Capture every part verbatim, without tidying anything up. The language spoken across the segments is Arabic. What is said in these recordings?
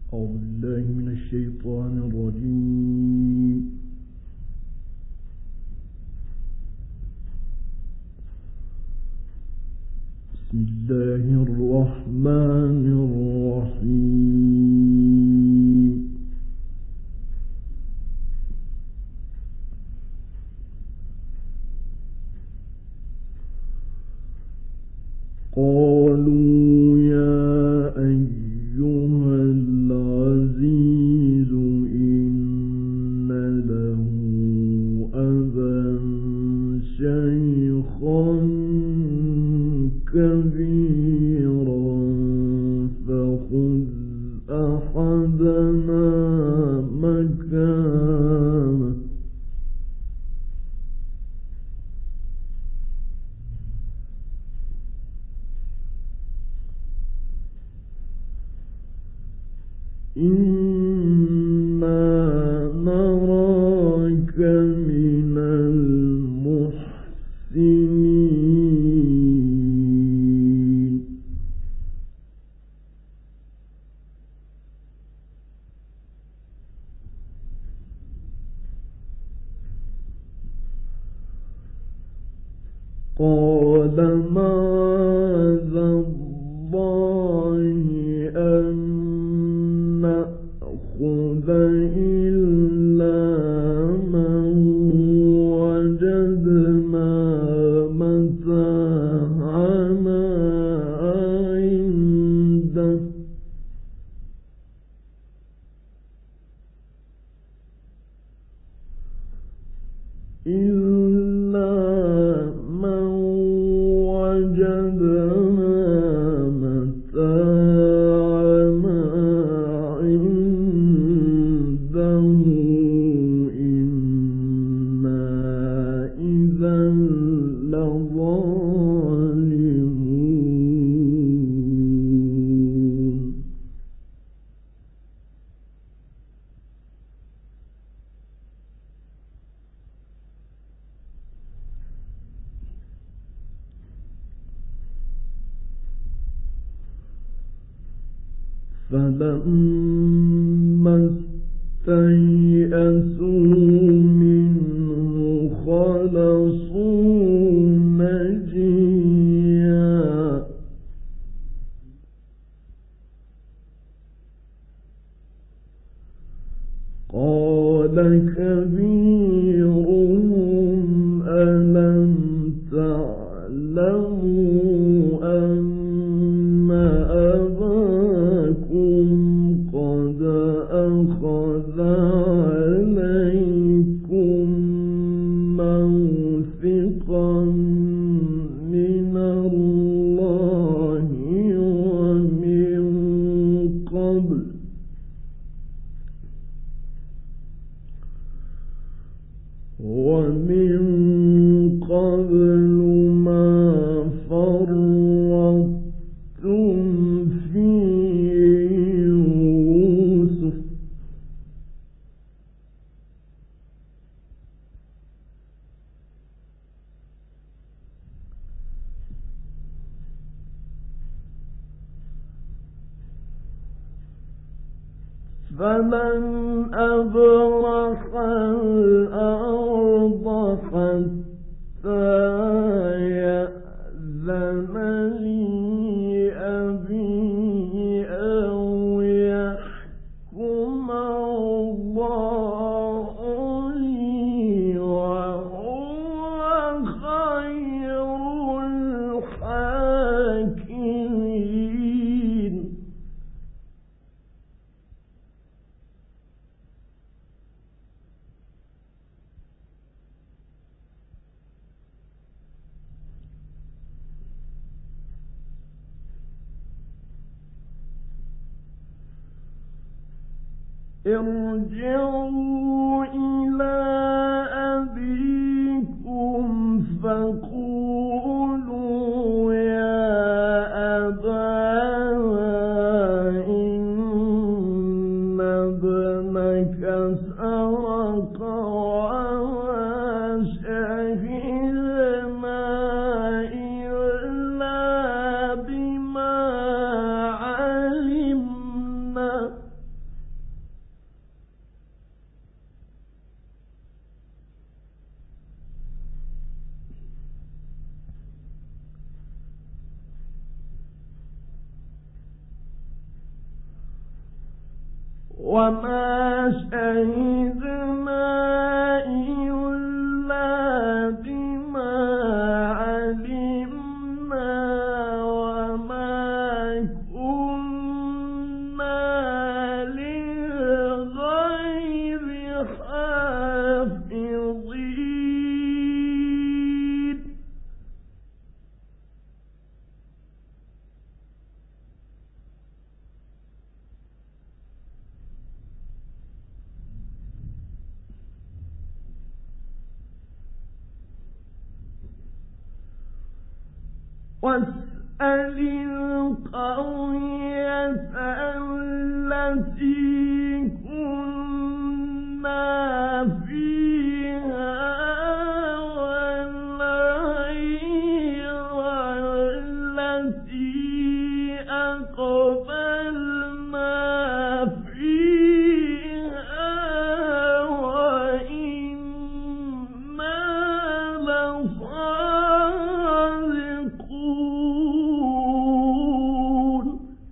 أعوذ بالله من الشيطان الرجيم. بسم الله الرحمن الرحيم. قالوا يا أيها العزيز إن له أبا شيخا كبيرا فخذ أحدنا مكانه إنا نراك من المحسنين قال معاذ الله أن نأخذ إلا من وجدنا متاعنا عنده إلا من وجدنا متاعنا عنده إنا إذا لظالمون فلما استيئسوا منه خلصوا نجيا قال كبيرهم ألم تعلموا أن أباكم قد أخذ عليكم موثقا من الله ومن قبل ومن قبل ما فرطتم في يوسف فمن أبرح الأرض حتى يأذن لي أبي أو يحكم الله لي وهو خير الحاكمين ارجعوا إلى أبيكم فقولوا يا أبانا إن ابنك سرق وما شهدنا إلا بما علمنا وما شهدنا إلا بما علمنا وما كنا للغيب حافظين واسأل القرية التي كنا فيها والعير التي أقبلنا فيها وإنا لصادقون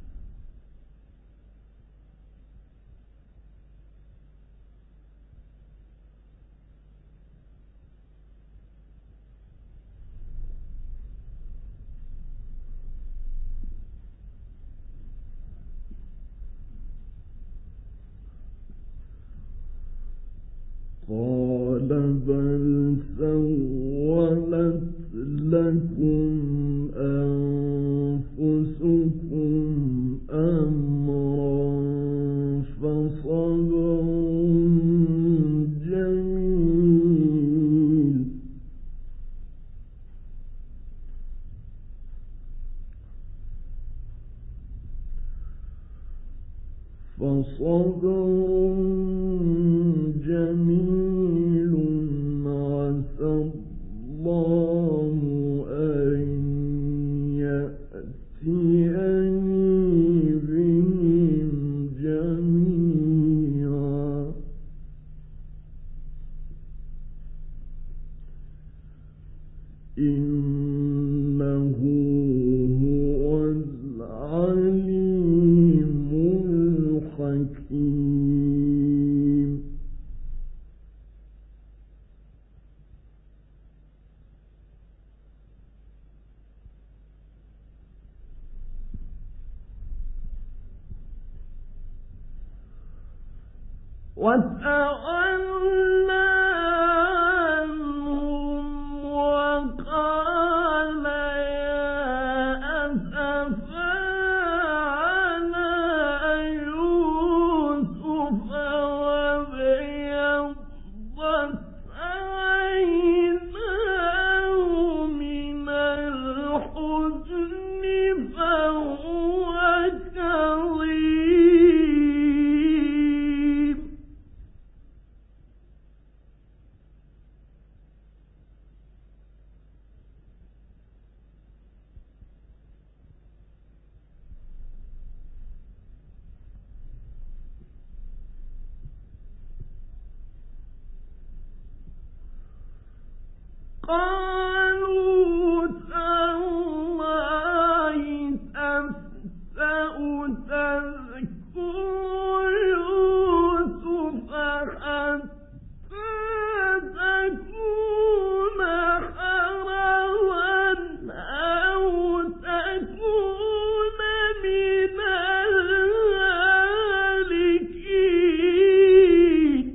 قال بل سولت لكم أنفسكم أمرا فصبر جميل فصبر جميل عسى الله أن يأتيني بهم جميعا إنه هو العليم الحكيم وتولى عنهم وقال يا أسفا على يوسف وابيضت عيناه من الحزن فهو كظيم قالوا تالله تفتأ تذكر يوسف حتى تكون حرما أو تكون من الهالكين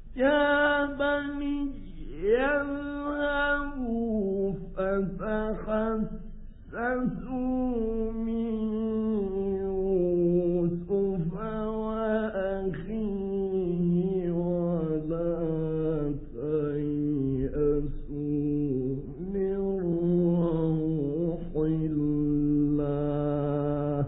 يا بني يذهبوا فتحسسوا من يوسف وأخيه ولا تيأسوا من روح الله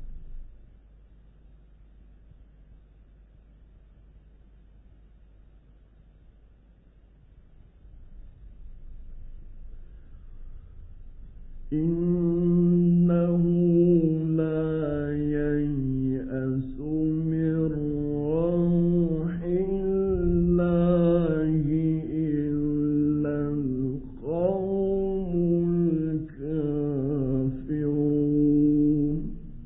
إنه لا ييأس من روح الله إلا القوم الكافرون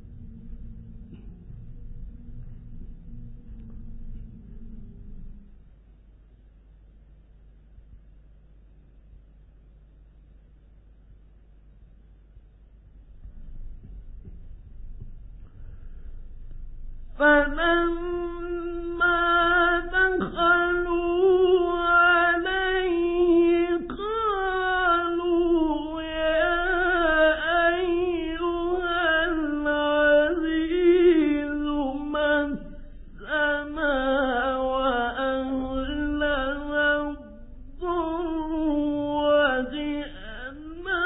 فلما دخلوا عليه قالوا يا أيها العزيز مسنا وأهلنا الضر وجئنا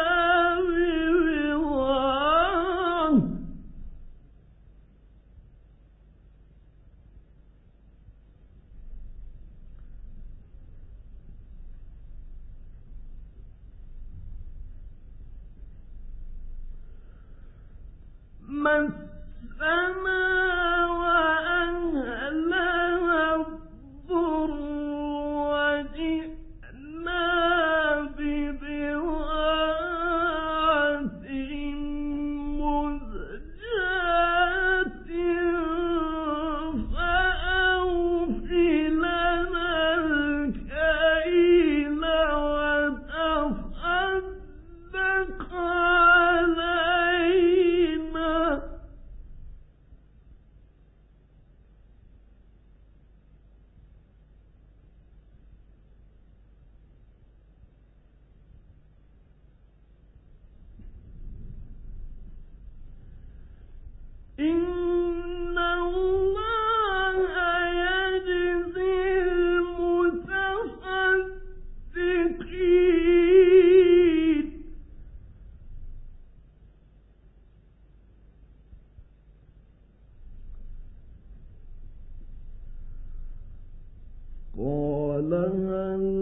ببضاعة مسنا وأهلنا الضر وجئنا ببضاعة مزجاة فأوف لنا الكيل وتصدق علينا إن الله يجزي المتصدقين قال هل